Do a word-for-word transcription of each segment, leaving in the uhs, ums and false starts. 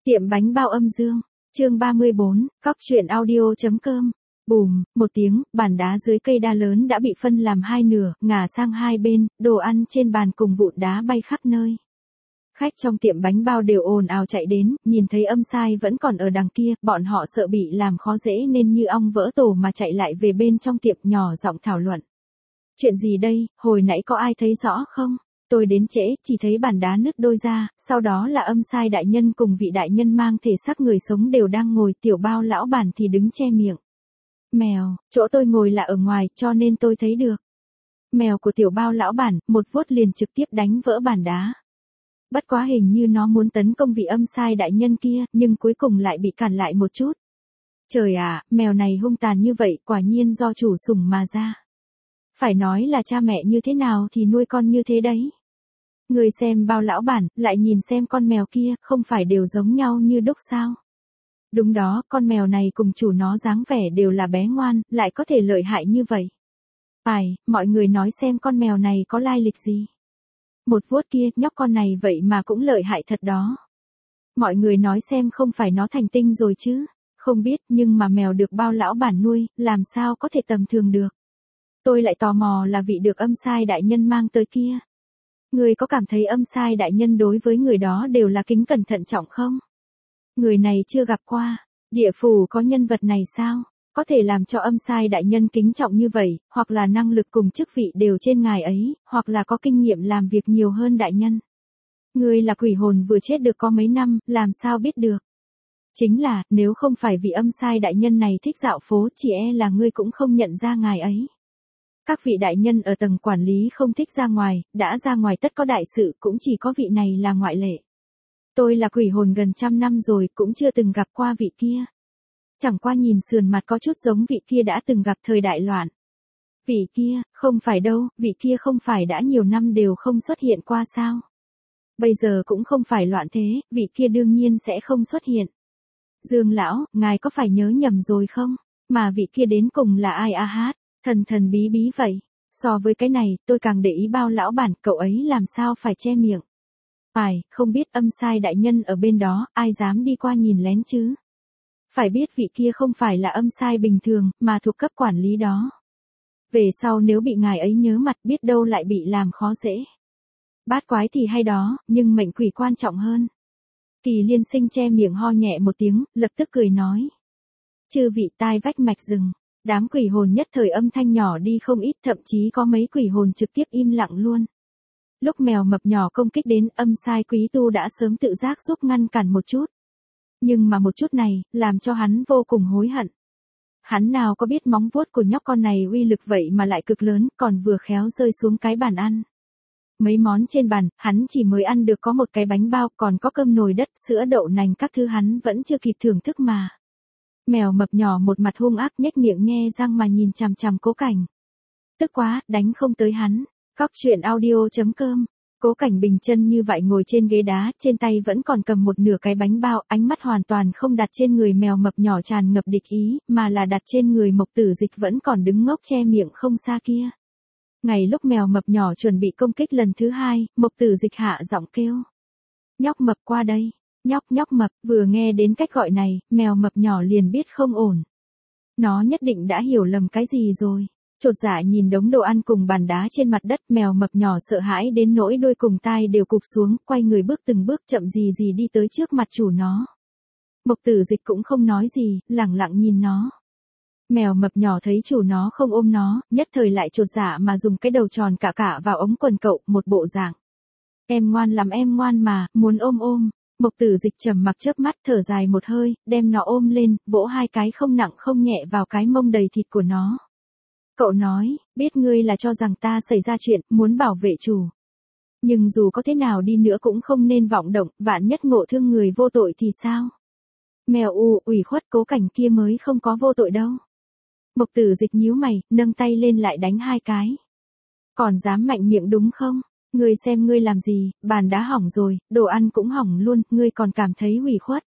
Tiệm bánh bao âm dương, chương ba mươi bốn, cóc truyện audio.com. Bùm, một tiếng, bàn đá dưới cây đa lớn đã bị phân làm hai nửa, ngả sang hai bên, đồ ăn trên bàn cùng vụn đá bay khắp nơi. Khách trong tiệm bánh bao đều ồn ào chạy đến, nhìn thấy âm sai vẫn còn ở đằng kia, bọn họ sợ bị làm khó dễ nên như ong vỡ tổ mà chạy lại về bên trong tiệm nhỏ giọng thảo luận. Chuyện gì đây, hồi nãy có ai thấy rõ không? Tôi đến trễ, chỉ thấy bàn đá nứt đôi ra, sau đó là âm sai đại nhân cùng vị đại nhân mang thể xác người sống đều đang ngồi, tiểu bao lão bản thì đứng che miệng. Mèo, chỗ tôi ngồi là ở ngoài, cho nên tôi thấy được. Mèo của tiểu bao lão bản, một vuốt liền trực tiếp đánh vỡ bàn đá. Bất quá hình như nó muốn tấn công vị âm sai đại nhân kia, nhưng cuối cùng lại bị cản lại một chút. Trời ạ, mèo này hung tàn như vậy, quả nhiên do chủ sủng mà ra. Phải nói là cha mẹ như thế nào thì nuôi con như thế đấy. Người xem bao lão bản, lại nhìn xem con mèo kia, không phải đều giống nhau như đúc sao? Đúng đó, con mèo này cùng chủ nó dáng vẻ đều là bé ngoan, lại có thể lợi hại như vậy. Phải, mọi người nói xem con mèo này có lai lịch gì? Một vuốt kia, nhóc con này vậy mà cũng lợi hại thật đó. Mọi người nói xem không phải nó thành tinh rồi chứ? Không biết, nhưng mà mèo được bao lão bản nuôi, làm sao có thể tầm thường được? Tôi lại tò mò là vị được âm sai đại nhân mang tới kia. Người có cảm thấy âm sai đại nhân đối với người đó đều là kính cẩn thận trọng không? Người này chưa gặp qua, địa phủ có nhân vật này sao? Có thể làm cho âm sai đại nhân kính trọng như vậy, hoặc là năng lực cùng chức vị đều trên ngài ấy, hoặc là có kinh nghiệm làm việc nhiều hơn đại nhân. Người là quỷ hồn vừa chết được có mấy năm, làm sao biết được? Chính là, nếu không phải vì âm sai đại nhân này thích dạo phố, chỉ e là ngươi cũng không nhận ra ngài ấy. Các vị đại nhân ở tầng quản lý không thích ra ngoài, đã ra ngoài tất có đại sự, cũng chỉ có vị này là ngoại lệ. Tôi là quỷ hồn gần trăm năm rồi, cũng chưa từng gặp qua vị kia. Chẳng qua nhìn sườn mặt có chút giống vị kia đã từng gặp thời đại loạn. Vị kia, không phải đâu, vị kia không phải đã nhiều năm đều không xuất hiện qua sao? Bây giờ cũng không phải loạn thế, vị kia đương nhiên sẽ không xuất hiện. Dương lão, ngài có phải nhớ nhầm rồi không? Mà vị kia đến cùng là ai a hát? Thần thần bí bí vậy. So với cái này, tôi càng để ý bao lão bản, cậu ấy làm sao phải che miệng. Phải, không biết âm sai đại nhân ở bên đó, ai dám đi qua nhìn lén chứ. Phải biết vị kia không phải là âm sai bình thường, mà thuộc cấp quản lý đó. Về sau nếu bị ngài ấy nhớ mặt biết đâu lại bị làm khó dễ. Bát quái thì hay đó, nhưng mệnh quỷ quan trọng hơn. Kỳ Liên Sinh che miệng ho nhẹ một tiếng, lập tức cười nói. Chư vị tai vách mạch rừng. Đám quỷ hồn nhất thời âm thanh nhỏ đi không ít, thậm chí có mấy quỷ hồn trực tiếp im lặng luôn. Lúc mèo mập nhỏ công kích đến, âm sai quý tu đã sớm tự giác giúp ngăn cản một chút. Nhưng mà một chút này, làm cho hắn vô cùng hối hận. Hắn nào có biết móng vuốt của nhóc con này uy lực vậy mà lại cực lớn, còn vừa khéo rơi xuống cái bàn ăn. Mấy món trên bàn, hắn chỉ mới ăn được có một cái bánh bao, còn có cơm nồi đất, sữa đậu nành các thứ hắn vẫn chưa kịp thưởng thức mà. Mèo mập nhỏ một mặt hung ác nhếch miệng nhe răng mà nhìn chằm chằm Cố Cảnh. Tức quá, đánh không tới hắn. Cóc truyện audio.com. Cố Cảnh bình chân như vậy ngồi trên ghế đá, trên tay vẫn còn cầm một nửa cái bánh bao, ánh mắt hoàn toàn không đặt trên người mèo mập nhỏ tràn ngập địch ý, mà là đặt trên người Mộc Tử Dịch vẫn còn đứng ngốc che miệng không xa kia. Ngày lúc mèo mập nhỏ chuẩn bị công kích lần thứ hai, Mộc Tử Dịch hạ giọng kêu. Nhóc mập qua đây. Nhóc nhóc mập, vừa nghe đến cách gọi này, mèo mập nhỏ liền biết không ổn. Nó nhất định đã hiểu lầm cái gì rồi. Chột dạ nhìn đống đồ ăn cùng bàn đá trên mặt đất, mèo mập nhỏ sợ hãi đến nỗi đôi cùng tai đều cụp xuống, quay người bước từng bước chậm gì gì đi tới trước mặt chủ nó. Mộc Tử Dịch cũng không nói gì, lẳng lặng nhìn nó. Mèo mập nhỏ thấy chủ nó không ôm nó, nhất thời lại chột dạ mà dùng cái đầu tròn cả cả vào ống quần cậu, một bộ dạng. Em ngoan lắm em ngoan mà, muốn ôm ôm. Mộc Tử Dịch trầm mặc chớp mắt thở dài một hơi, đem nó ôm lên, vỗ hai cái không nặng không nhẹ vào cái mông đầy thịt của nó. Cậu nói, biết ngươi là cho rằng ta xảy ra chuyện, muốn bảo vệ chủ. Nhưng dù có thế nào đi nữa cũng không nên vọng động, vạn nhất ngộ thương người vô tội thì sao? Mèo u, ủy khuất Cố Cảnh kia mới không có vô tội đâu. Mộc Tử Dịch nhíu mày, nâng tay lên lại đánh hai cái. Còn dám mạnh miệng đúng không? Ngươi xem ngươi làm gì, bàn đá hỏng rồi, đồ ăn cũng hỏng luôn, ngươi còn cảm thấy ủy khuất.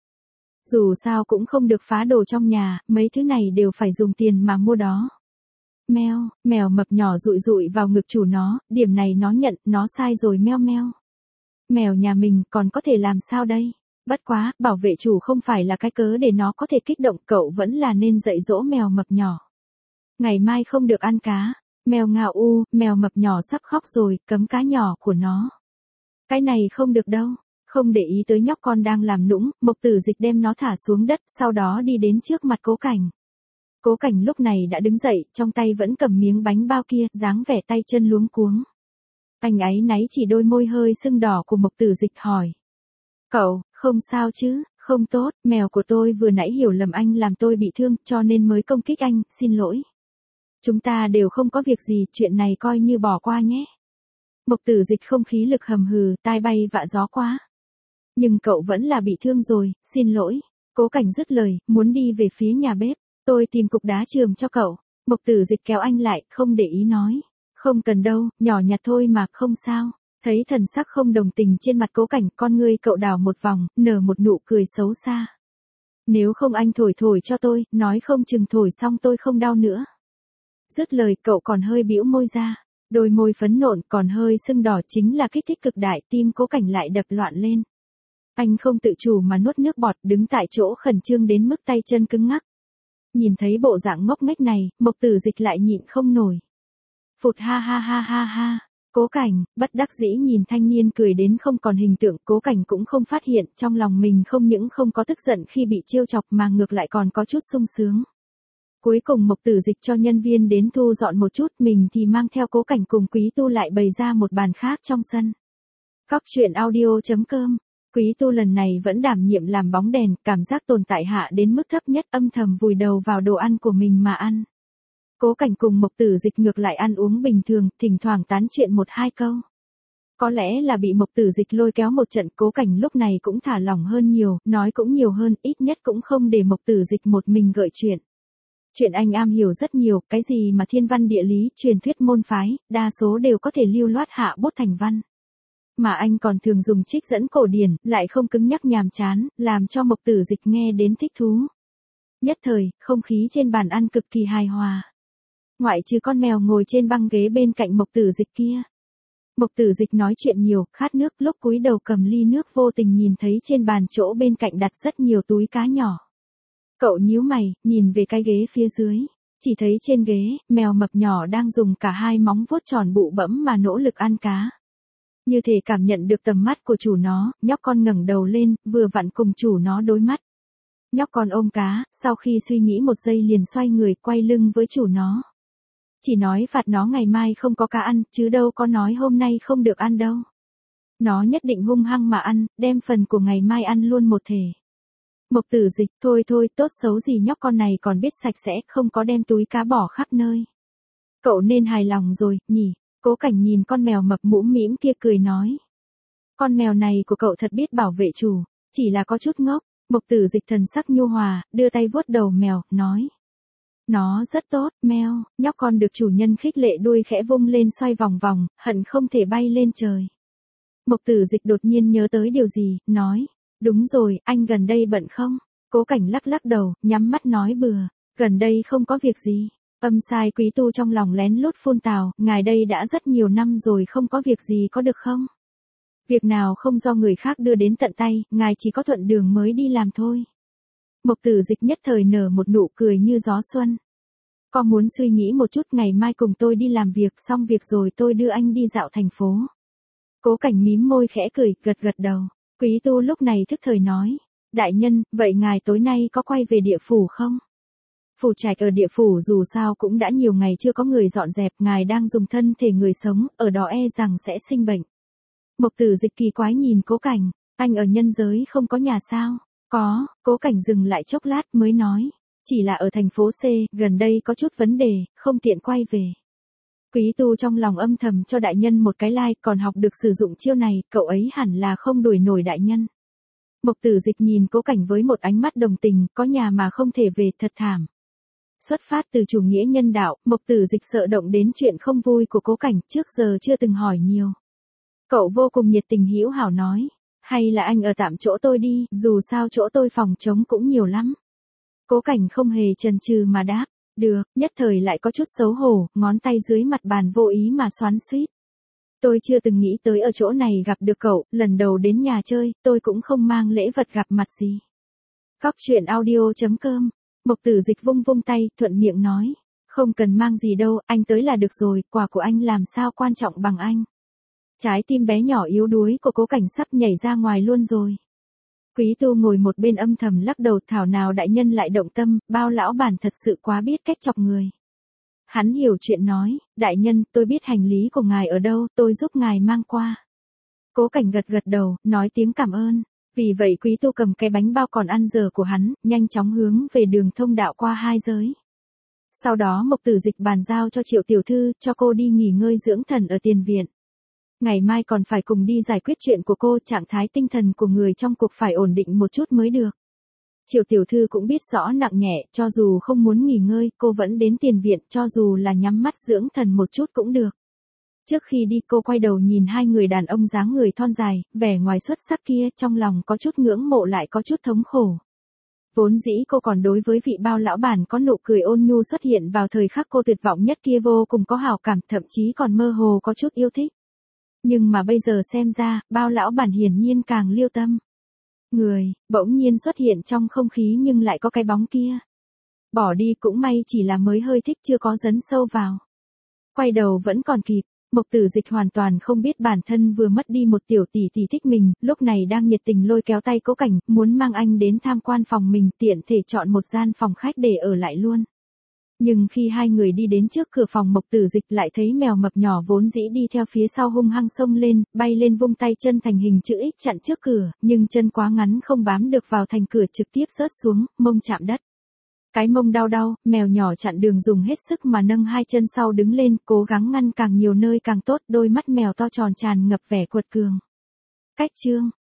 Dù sao cũng không được phá đồ trong nhà, mấy thứ này đều phải dùng tiền mà mua đó. Meo, mèo mập nhỏ rụi rụi vào ngực chủ nó, điểm này nó nhận, nó sai rồi meo meo. Mèo nhà mình còn có thể làm sao đây? Bất quá, bảo vệ chủ không phải là cái cớ để nó có thể kích động, cậu vẫn là nên dạy dỗ mèo mập nhỏ. Ngày mai không được ăn cá. Mèo ngạo u, mèo mập nhỏ sắp khóc rồi, cấm cá nhỏ của nó. Cái này không được đâu. Không để ý tới nhóc con đang làm nũng, Mộc Tử Dịch đem nó thả xuống đất, sau đó đi đến trước mặt Cố Cảnh. Cố Cảnh lúc này đã đứng dậy, trong tay vẫn cầm miếng bánh bao kia, dáng vẻ tay chân luống cuống. Anh áy náy chỉ đôi môi hơi sưng đỏ của Mộc Tử Dịch hỏi. Cậu, không sao chứ, không tốt, mèo của tôi vừa nãy hiểu lầm anh làm tôi bị thương, cho nên mới công kích anh, xin lỗi. Chúng ta đều không có việc gì, chuyện này coi như bỏ qua nhé. Mộc Tử Dịch không khí lực hầm hừ, tai bay vạ gió quá. Nhưng cậu vẫn là bị thương rồi, xin lỗi. Cố Cảnh dứt lời, muốn đi về phía nhà bếp. Tôi tìm cục đá chườm cho cậu. Mộc Tử Dịch kéo anh lại, không để ý nói. Không cần đâu, nhỏ nhặt thôi mà, không sao. Thấy thần sắc không đồng tình trên mặt Cố Cảnh, con ngươi cậu đảo một vòng, nở một nụ cười xấu xa. Nếu không anh thổi thổi cho tôi, nói không chừng thổi xong tôi không đau nữa. Dứt lời cậu còn hơi bĩu môi ra. Đôi môi phấn nộn còn hơi sưng đỏ chính là kích thích cực đại, tim Cố Cảnh lại đập loạn lên. Anh không tự chủ mà nuốt nước bọt, đứng tại chỗ khẩn trương đến mức tay chân cứng ngắc. Nhìn thấy bộ dạng ngốc nghếch này, Mộc Tử Dịch lại nhịn không nổi. Phụt ha ha ha ha ha. Cố Cảnh, bất đắc dĩ nhìn thanh niên cười đến không còn hình tượng, Cố Cảnh cũng không phát hiện, trong lòng mình không những không có tức giận khi bị trêu chọc mà ngược lại còn có chút sung sướng. Cuối cùng Mộc Tử Dịch cho nhân viên đến thu dọn một chút, mình thì mang theo Cố Cảnh cùng Quý Tu lại bày ra một bàn khác trong sân. Cóc truyện audio chấm com. Quý Tu lần này vẫn đảm nhiệm làm bóng đèn, cảm giác tồn tại hạ đến mức thấp nhất, âm thầm vùi đầu vào đồ ăn của mình mà ăn. Cố Cảnh cùng Mộc Tử Dịch ngược lại ăn uống bình thường, thỉnh thoảng tán chuyện một hai câu. Có lẽ là bị Mộc Tử Dịch lôi kéo một trận, Cố Cảnh lúc này cũng thả lỏng hơn nhiều, nói cũng nhiều hơn, ít nhất cũng không để Mộc Tử Dịch một mình gợi chuyện. Chuyện anh am hiểu rất nhiều, cái gì mà thiên văn địa lý, truyền thuyết môn phái, đa số đều có thể lưu loát hạ bút thành văn. Mà anh còn thường dùng trích dẫn cổ điển, lại không cứng nhắc nhàm chán, làm cho Mộc Tử Dịch nghe đến thích thú. Nhất thời, không khí trên bàn ăn cực kỳ hài hòa. Ngoại trừ con mèo ngồi trên băng ghế bên cạnh Mộc Tử Dịch kia. Mộc Tử Dịch nói chuyện nhiều, khát nước, lúc cúi đầu cầm ly nước vô tình nhìn thấy trên bàn chỗ bên cạnh đặt rất nhiều túi cá nhỏ. Cậu nhíu mày, nhìn về cái ghế phía dưới. Chỉ thấy trên ghế, mèo mập nhỏ đang dùng cả hai móng vuốt tròn bụ bẫm mà nỗ lực ăn cá. Như thể cảm nhận được tầm mắt của chủ nó, nhóc con ngẩng đầu lên, vừa vặn cùng chủ nó đối mắt. Nhóc con ôm cá, sau khi suy nghĩ một giây liền xoay người quay lưng với chủ nó. Chỉ nói phạt nó ngày mai không có cá ăn, chứ đâu có nói hôm nay không được ăn đâu. Nó nhất định hung hăng mà ăn, đem phần của ngày mai ăn luôn một thể. Mộc Tử Dịch, thôi thôi, tốt xấu gì nhóc con này còn biết sạch sẽ, không có đem túi cá bỏ khắp nơi. Cậu nên hài lòng rồi, nhỉ? Cố Cảnh nhìn con mèo mập mũm mĩm kia cười nói. Con mèo này của cậu thật biết bảo vệ chủ, chỉ là có chút ngốc. Mộc Tử Dịch thần sắc nhu hòa, đưa tay vuốt đầu mèo, nói. Nó rất tốt, mèo, nhóc con được chủ nhân khích lệ đuôi khẽ vung lên xoay vòng vòng, hận không thể bay lên trời. Mộc Tử Dịch đột nhiên nhớ tới điều gì, nói. Đúng rồi, anh gần đây bận không? Cố Cảnh lắc lắc đầu, nhắm mắt nói bừa. Gần đây không có việc gì. Âm sai Quý Tu trong lòng lén lút phun tào, ngài đây đã rất nhiều năm rồi không có việc gì có được không? Việc nào không do người khác đưa đến tận tay, ngài chỉ có thuận đường mới đi làm thôi. Mộc Tử Dịch nhất thời nở một nụ cười như gió xuân. Có muốn suy nghĩ một chút, ngày mai cùng tôi đi làm việc, xong việc rồi tôi đưa anh đi dạo thành phố. Cố Cảnh mím môi khẽ cười, gật gật đầu. Quý Tu lúc này thức thời nói. Đại nhân, vậy ngài tối nay có quay về địa phủ không? Phủ trạch ở địa phủ dù sao cũng đã nhiều ngày chưa có người dọn dẹp, ngài đang dùng thân thể người sống, ở đó e rằng sẽ sinh bệnh. Mộc Tử Dịch kỳ quái nhìn Cố Cảnh, anh ở nhân giới không có nhà sao? Có, Cố Cảnh dừng lại chốc lát mới nói. Chỉ là ở thành phố C, gần đây có chút vấn đề, không tiện quay về. Quý Tu trong lòng âm thầm cho đại nhân một cái like, còn học được sử dụng chiêu này, cậu ấy hẳn là không đuổi nổi đại nhân. Mộc Tử Dịch nhìn Cố Cảnh với một ánh mắt đồng tình, có nhà mà không thể về, thật thảm. Xuất phát từ chủ nghĩa nhân đạo, Mộc Tử Dịch sợ động đến chuyện không vui của Cố Cảnh, trước giờ chưa từng hỏi nhiều. Cậu vô cùng nhiệt tình hữu hảo nói, hay là anh ở tạm chỗ tôi đi, dù sao chỗ tôi phòng trống cũng nhiều lắm. Cố Cảnh không hề chần chừ mà đáp, được, nhất thời lại có chút xấu hổ, ngón tay dưới mặt bàn vô ý mà xoắn xuýt. Tôi chưa từng nghĩ tới ở chỗ này gặp được cậu, lần đầu đến nhà chơi, tôi cũng không mang lễ vật gặp mặt gì. Cóc truyện audio.com, Mộc Tử Dịch vung vung tay, thuận miệng nói. Không cần mang gì đâu, anh tới là được rồi, quà của anh làm sao quan trọng bằng anh. Trái tim bé nhỏ yếu đuối của Cố Cảnh sắp nhảy ra ngoài luôn rồi. Quý Tu ngồi một bên âm thầm lắc đầu, thảo nào đại nhân lại động tâm, Bao lão bản thật sự quá biết cách chọc người. Hắn hiểu chuyện nói, đại nhân, tôi biết hành lý của ngài ở đâu, tôi giúp ngài mang qua. Cố Cảnh gật gật đầu, nói tiếng cảm ơn. Vì vậy Quý Tu cầm cái bánh bao còn ăn dở của hắn, nhanh chóng hướng về đường thông đạo qua hai giới. Sau đó Mộc Tử Dịch bàn giao cho Triệu tiểu thư, cho cô đi nghỉ ngơi dưỡng thần ở tiền viện. Ngày mai còn phải cùng đi giải quyết chuyện của cô, trạng thái tinh thần của người trong cuộc phải ổn định một chút mới được. Triệu tiểu thư cũng biết rõ nặng nhẹ, cho dù không muốn nghỉ ngơi, cô vẫn đến tiền viện, cho dù là nhắm mắt dưỡng thần một chút cũng được. Trước khi đi cô quay đầu nhìn hai người đàn ông dáng người thon dài, vẻ ngoài xuất sắc kia, trong lòng có chút ngưỡng mộ lại có chút thống khổ. Vốn dĩ cô còn đối với vị Bao lão bản có nụ cười ôn nhu xuất hiện vào thời khắc cô tuyệt vọng nhất kia vô cùng có hảo cảm, thậm chí còn mơ hồ có chút yêu thích. Nhưng mà bây giờ xem ra, Bao lão bản hiển nhiên càng liêu tâm. Người, bỗng nhiên xuất hiện trong không khí nhưng lại có cái bóng kia. Bỏ đi cũng may, chỉ là mới hơi thích chưa có dấn sâu vào. Quay đầu vẫn còn kịp. Mộc Tử Dịch hoàn toàn không biết bản thân vừa mất đi một tiểu tỷ tỷ thích mình, lúc này đang nhiệt tình lôi kéo tay Cố Cảnh, muốn mang anh đến tham quan phòng mình, tiện thể chọn một gian phòng khách để ở lại luôn. Nhưng khi hai người đi đến trước cửa phòng, Mộc Tử Dịch lại thấy mèo mập nhỏ vốn dĩ đi theo phía sau hung hăng xông lên, bay lên vung tay chân thành hình chữ X chặn trước cửa, nhưng chân quá ngắn không bám được vào thành cửa, trực tiếp rớt xuống, mông chạm đất. Cái mông đau đau, mèo nhỏ chặn đường dùng hết sức mà nâng hai chân sau đứng lên, cố gắng ngăn càng nhiều nơi càng tốt, đôi mắt mèo to tròn tràn ngập vẻ quật cường. Cách chương